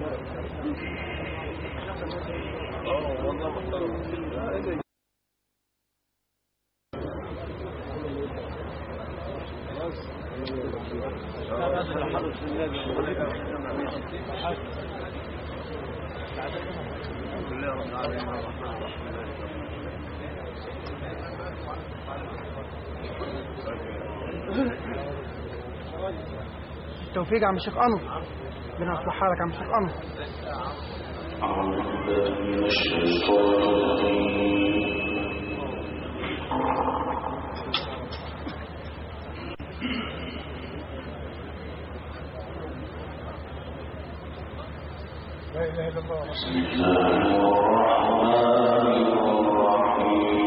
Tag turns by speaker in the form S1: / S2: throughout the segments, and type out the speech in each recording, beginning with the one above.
S1: التوفيق عم الشيخ أنور، ربنا يصلح حالك عم الشيخ أنور. لا إله إلا الله. بسم الله الرحمن الرحيم.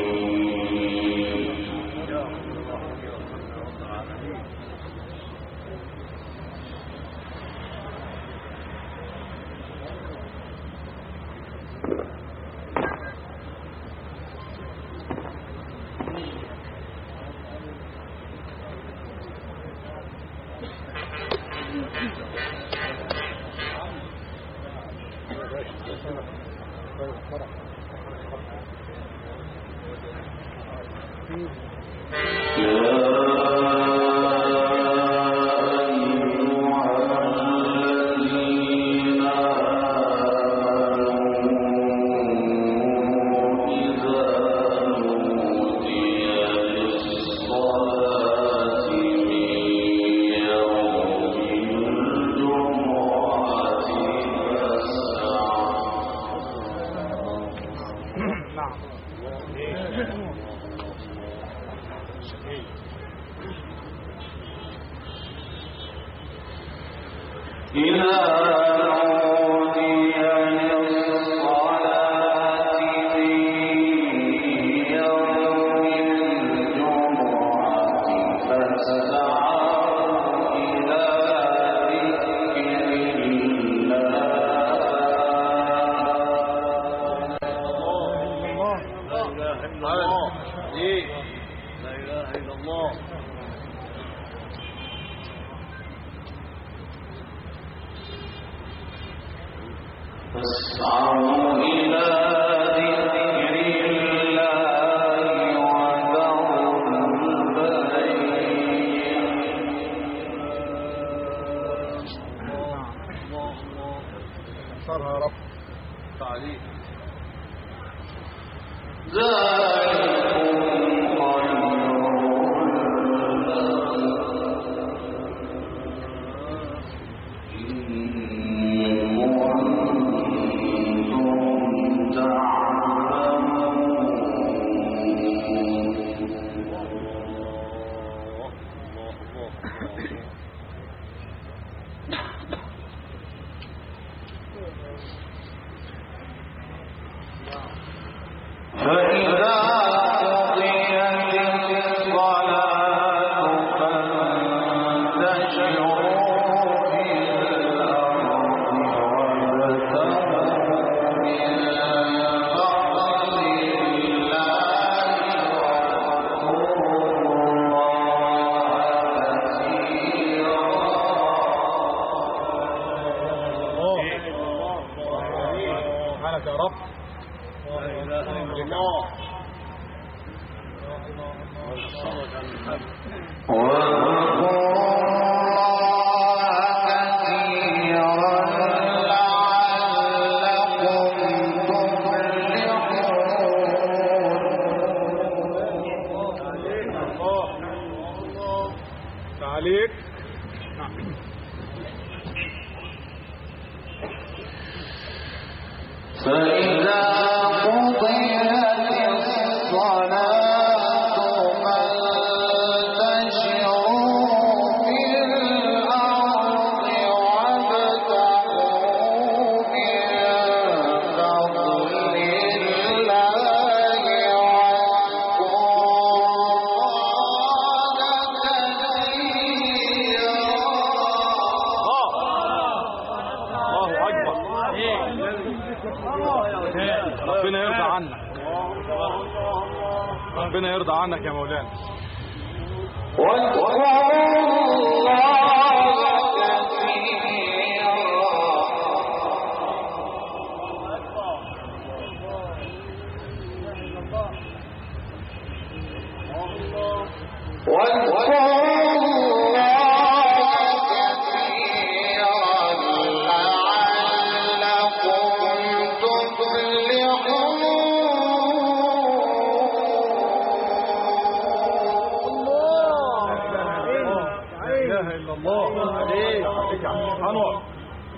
S2: ربنا يرضى عنك يا مولانا.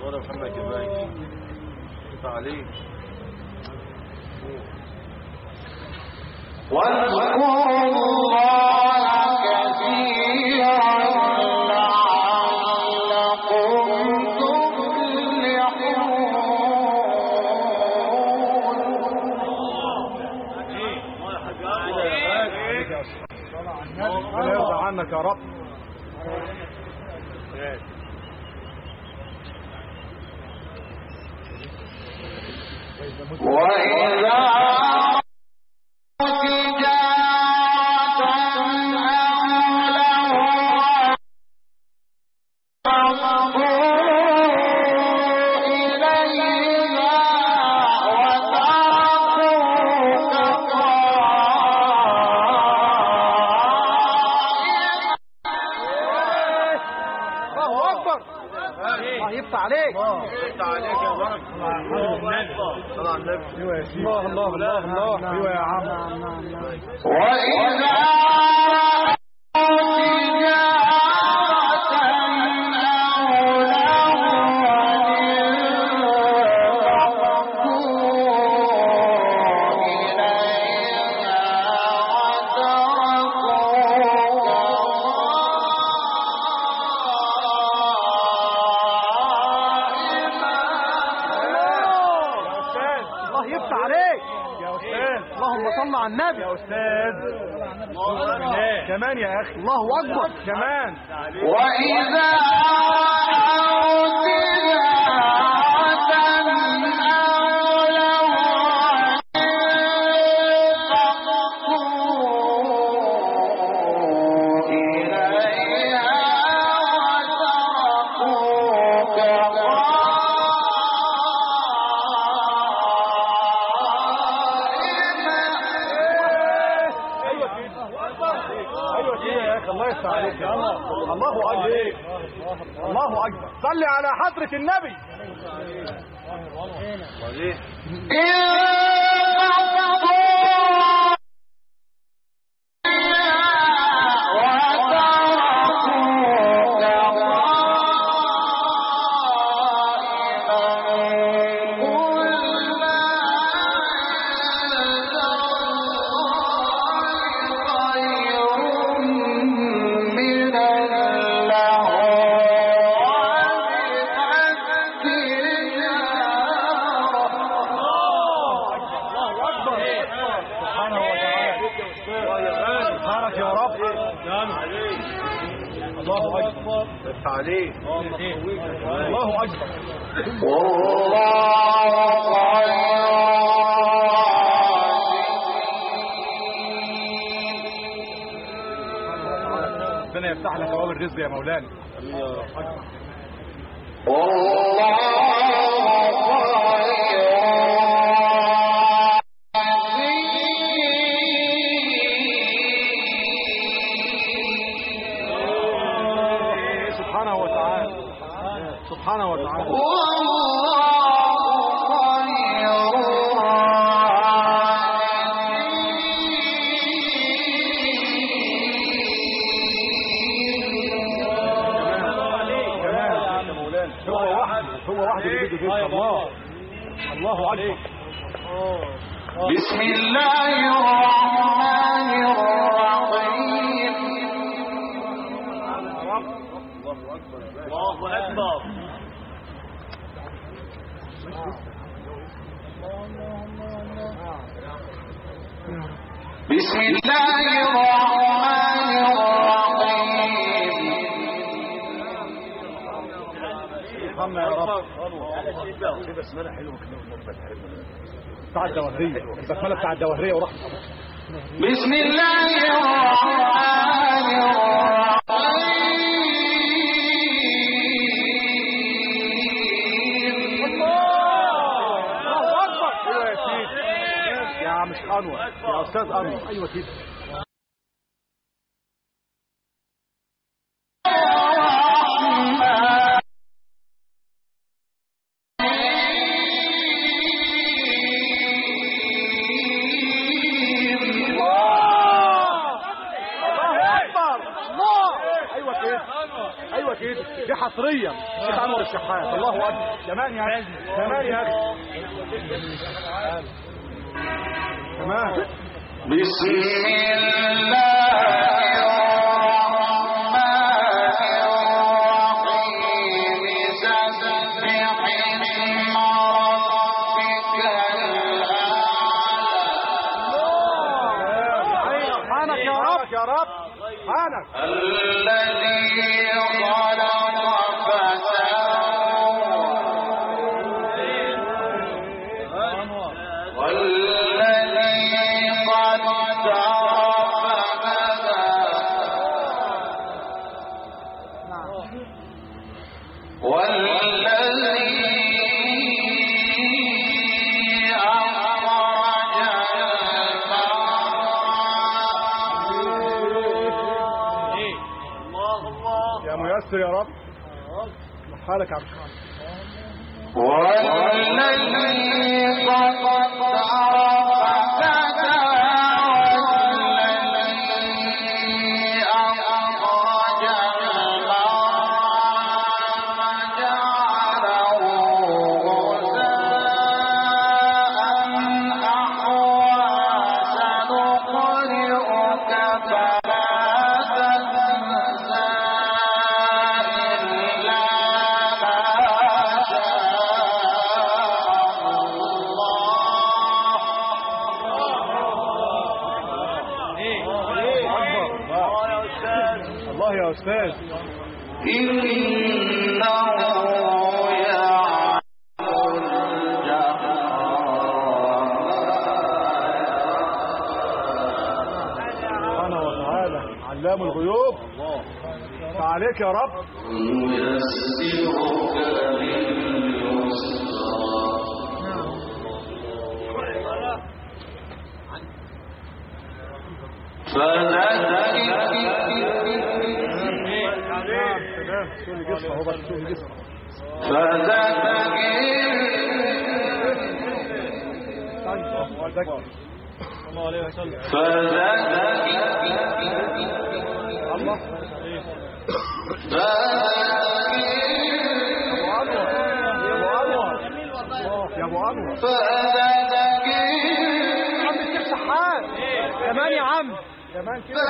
S2: وانا محمد كباي عليك
S3: واذكروا الله كثيرا لعلكم
S2: ربنا يرضى عنك يا رب.
S3: وإذا
S1: عليك
S2: يا رب. طلع النبي. ايوه يا سيدي. الله الله الله. ايوه يا عم.
S3: وإذا
S1: النبي
S2: يا استاذ. كمان يا اخي.
S1: الله اكبر.
S2: كمان.
S3: واذا
S2: الله اكبر. صلي على حضرة النبي. عليه. الله اكبر. ربنا يفتح لك ابواب الرزق يا مولانا. سبحانه وتعالى. هو واحد اللي بيجي جدا. الله اكبر.
S3: بسم الله الرحمن الرحيم.
S2: الله اكبر.
S3: بسم الله الرحمن الرحيم.
S2: محمد يا رب. بسمله حلوه بتاع الدوهريه. البسمله بتاع الدوهريه ورحمه.
S3: بسم الله الرحمن الرحيم.
S2: مش انور يا استاذ انور. ايوه كده. ايوه كده. دي حصريا. شيخ انور
S1: الشحات. الله اكبر. كمان يا اخي، كمان يا اخي، كمان.
S3: بسم الله الذي خلق فسوى والذي قدر فهدى والذي
S1: ميسر يا رب. حالك يا عبد
S3: والذي قدر فهدى والذي أخرج المرعى فجعله غثاء أحوى سنقرئك فلا تنسى
S1: يا أستاذ.
S3: إنه يعلم الجهر
S1: سبحانه وتعالى علام الغيوب. فعليك يا رب.
S3: يسرك لليسرى
S1: يا ابو انور
S3: عم الشيخ
S1: شحات. كمان يا عم، كمان كده.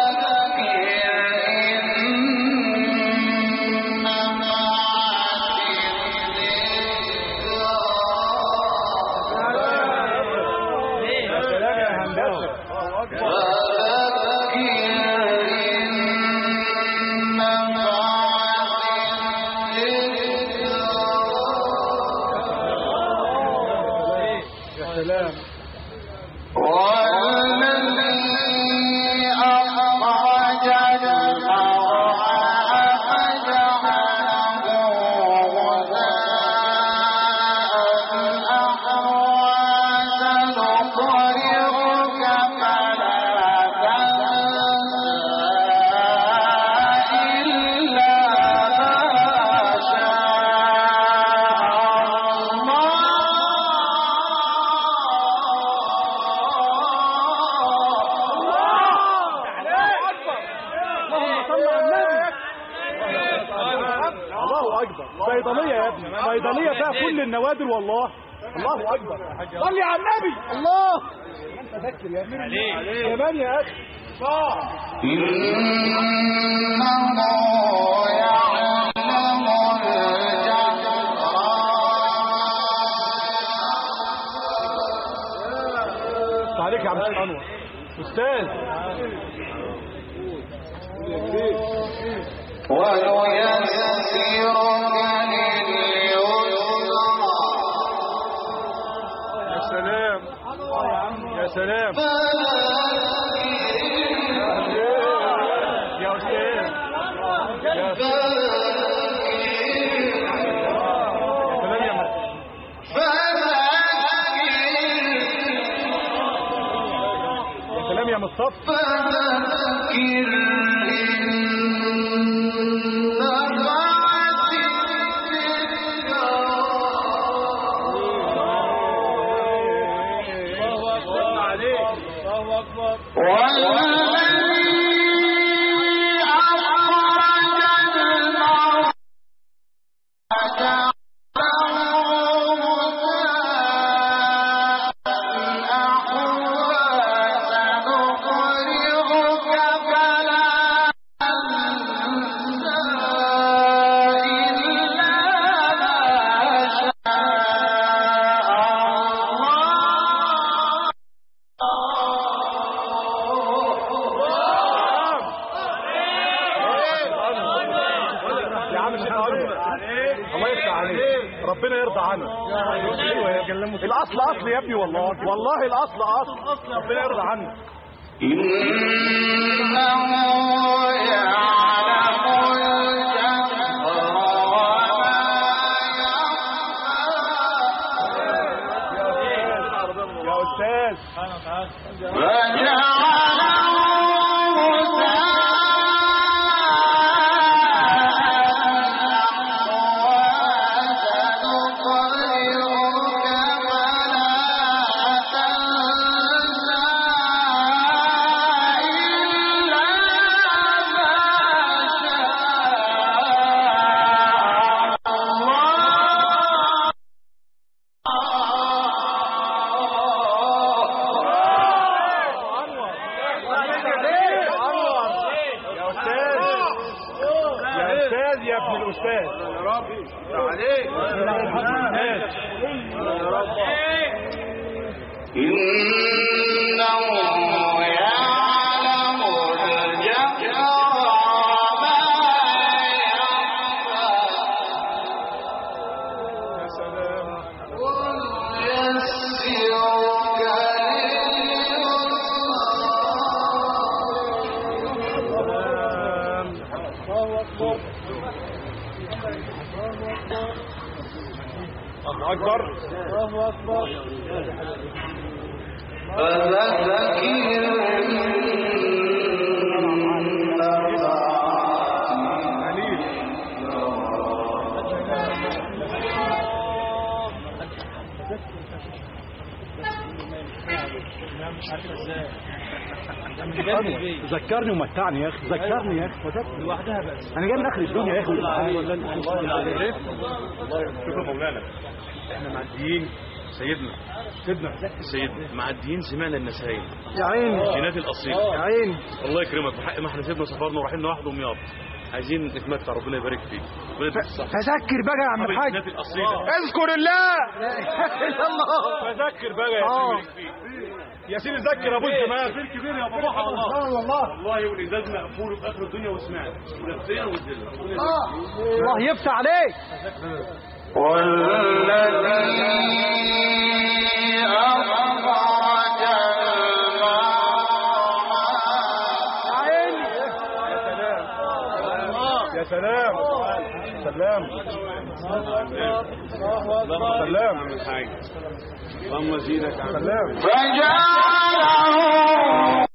S1: صيدلية يا ابني، صيدلية فيها كل النوادر والله. الله أكبر. صلي على النبي. الله. أنت ذكر يا ابني. كمان يا أخي.
S3: إنه يعلم
S1: الجهر. عليك يا عم أنور أستاذ.
S3: ويسرك
S1: يا سلام يا سلام يا أستاذ. يا سلام يا مصطفى. ربنا يرضى عنك. الاصل اصل يا ابني، والله الاصل اصل، ربنا يرضى عنك. يا استاذ يا ابن الاستاذ يا رب عليك يا رب.
S3: إنه يعلم الجهر وما يخفى.
S1: يا سلام.
S3: ويسرك
S1: الله اكبر.
S2: الله اكبر.
S1: ذكرني ومتعني يا اخي، ذكرني يا اخي لوحدها بس. انا جاي من اخر الدنيا يا اخي. الله شكرا مولانا. احنا معديين سيدنا معديين سمعنا النسايم يا عيني، جينات الاصيل يا عيني. الله يكرمك، بحق ما احنا سيبنا سفرنا ورايحين لوحده ومياض، عايزين نتمتع. ربنا يبارك فيك.
S2: فذكر بقى يا عم الحاج،
S1: اذكر الله. لا اله الا الله. فذكر بقى يا سيدي. يا سيدي ذكر ابو الجمال. كبير كبير يا بابا. والله والازاز مقفول في اخر الدنيا وسمعت ونفسيا والدنيا.
S2: الله يفتح عليك.
S3: والذي أخرج
S1: الماء. يا سلام سلام سلام. اللهم زينك سلام.
S3: فجعله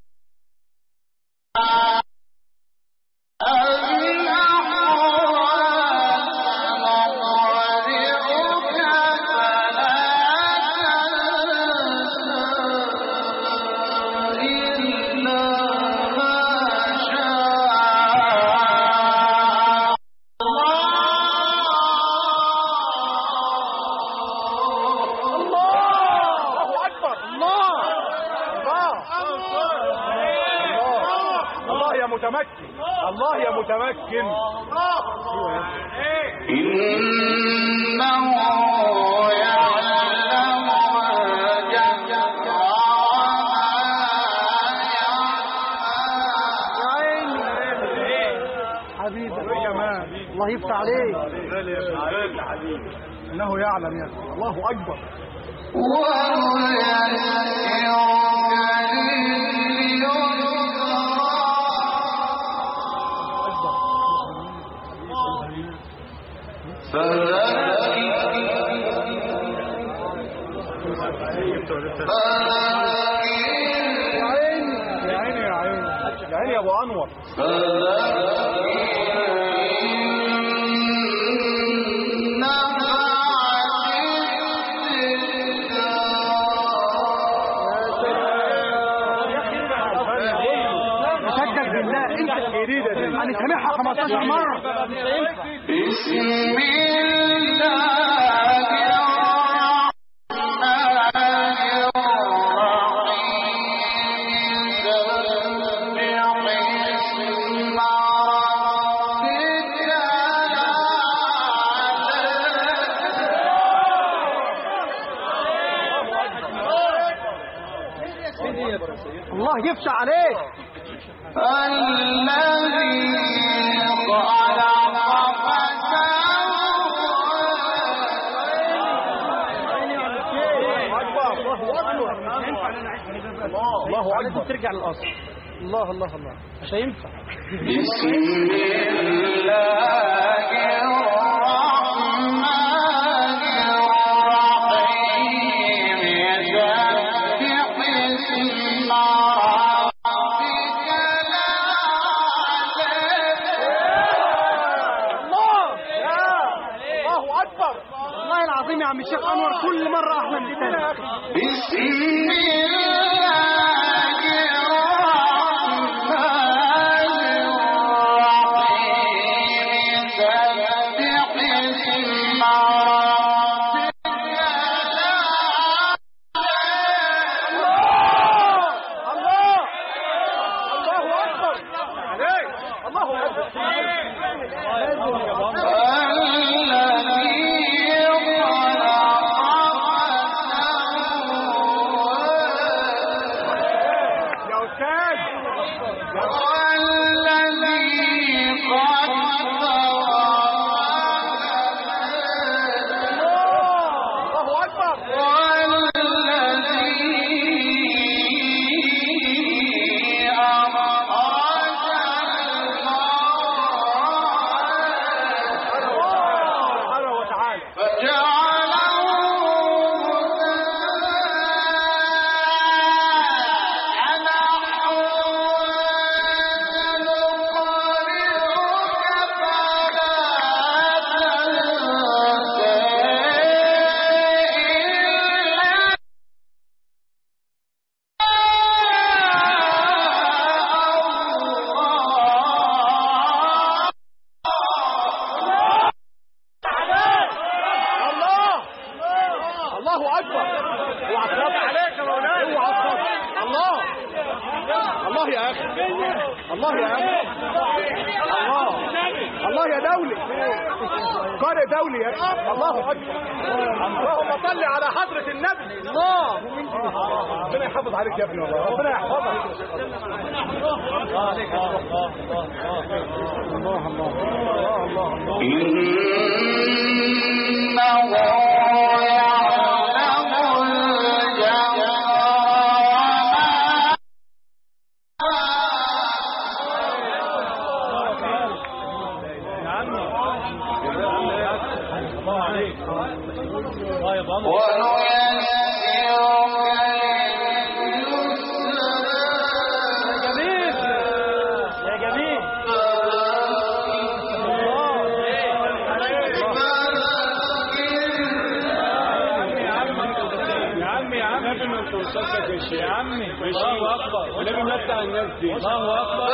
S1: الله يا متمكن.
S3: إنه يعلم الجهر
S2: حبيبي يا جمال، الله يفتح عليك.
S1: انه يعلم يا اخي. الله اكبر. يا عيني يا ابو انور.
S2: سجل بالله انت الجديده دي انا سامعها 15 مره.
S3: بسم الله
S2: الله يفتح عليك.
S3: الذي خلق
S2: الله اكبر لازم ترجع للاصل. الله الله الله مش هينفع.
S3: بسم الله الرحمن الرحيم يسبح اسم ربك
S2: الله اكبر. والله العظيم يا عم الشيخ انور كل مره احلى من الثاني.
S3: بسم الله
S2: الله يا دولي قارئ دولي يا الله اكبر. اللهم صل على حضرة النبي. الله ربنا يحافظ عليك يا ابني والله ربنا يحفظك. الله الله الله
S1: يا عمي الله اكبر ولازم نفتح الناس دي. الله اكبر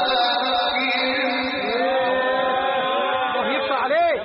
S2: الله يفتح عليك.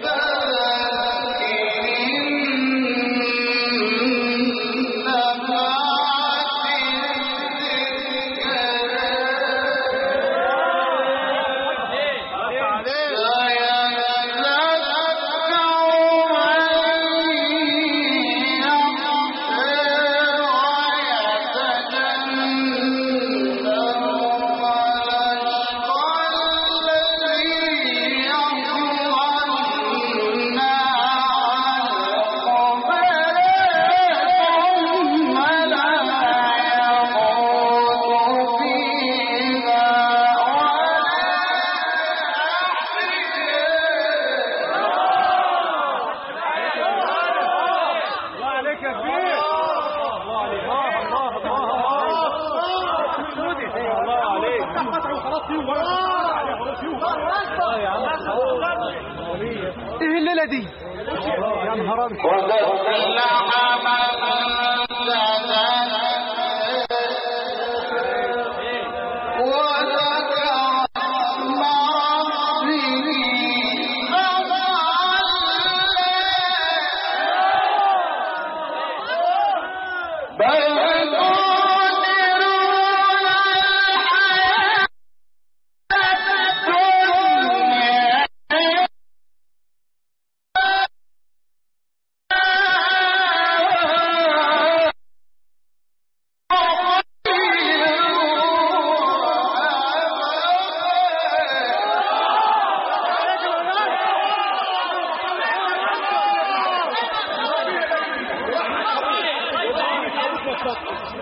S2: ايه الليله دي يا نهار ابيض.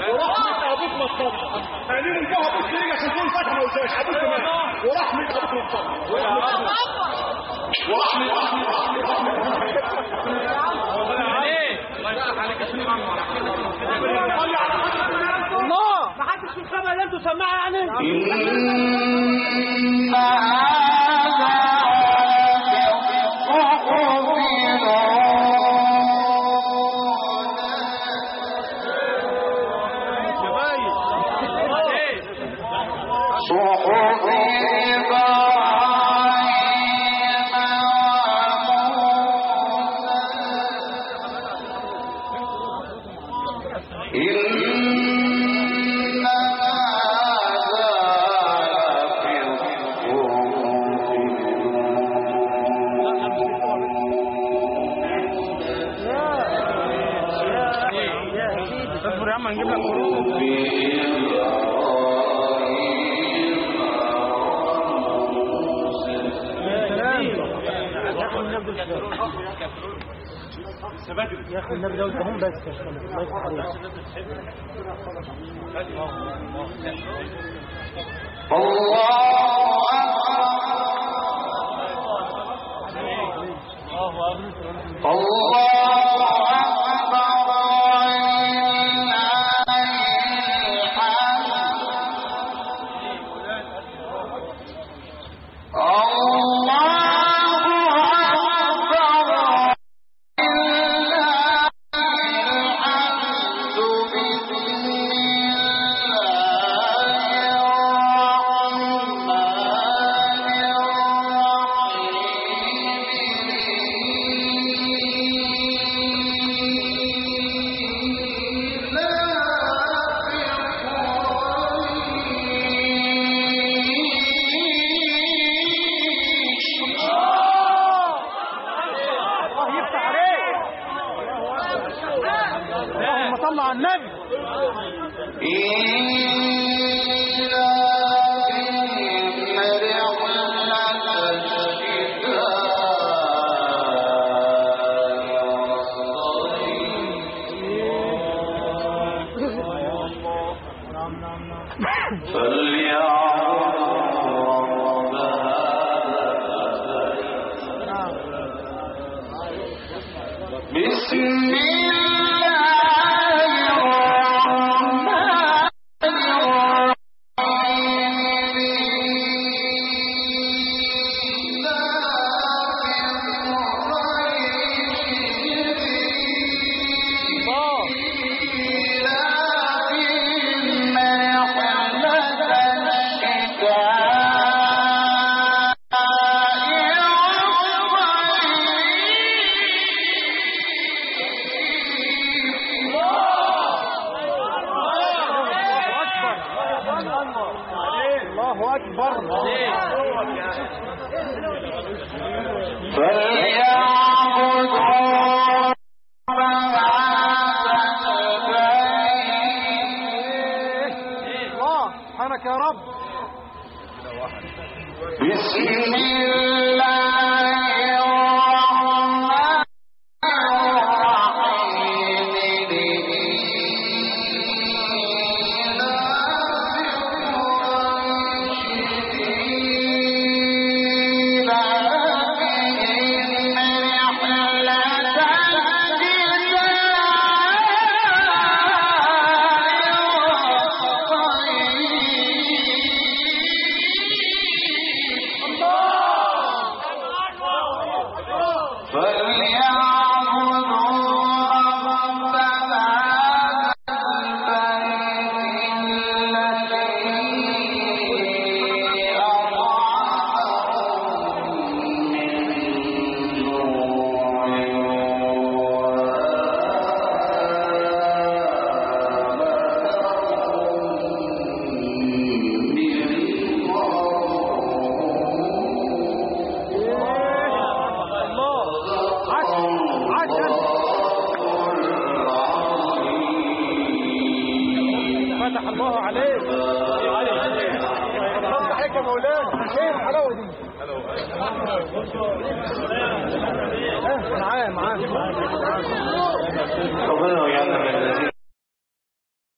S2: ورحمة ابوك ما تصدق قالوا لي جوه ابوك ليه عشان تكون فاتحه ما قلتهاش ابوك كمان ورحمة ابوك ما تصدق
S4: الله ما حدش في الخبر اللي انتوا سماعه يعني
S3: إن هذا صحف
S4: يا اخي النبي ده هم بس الله يفتح عليك
S3: معاه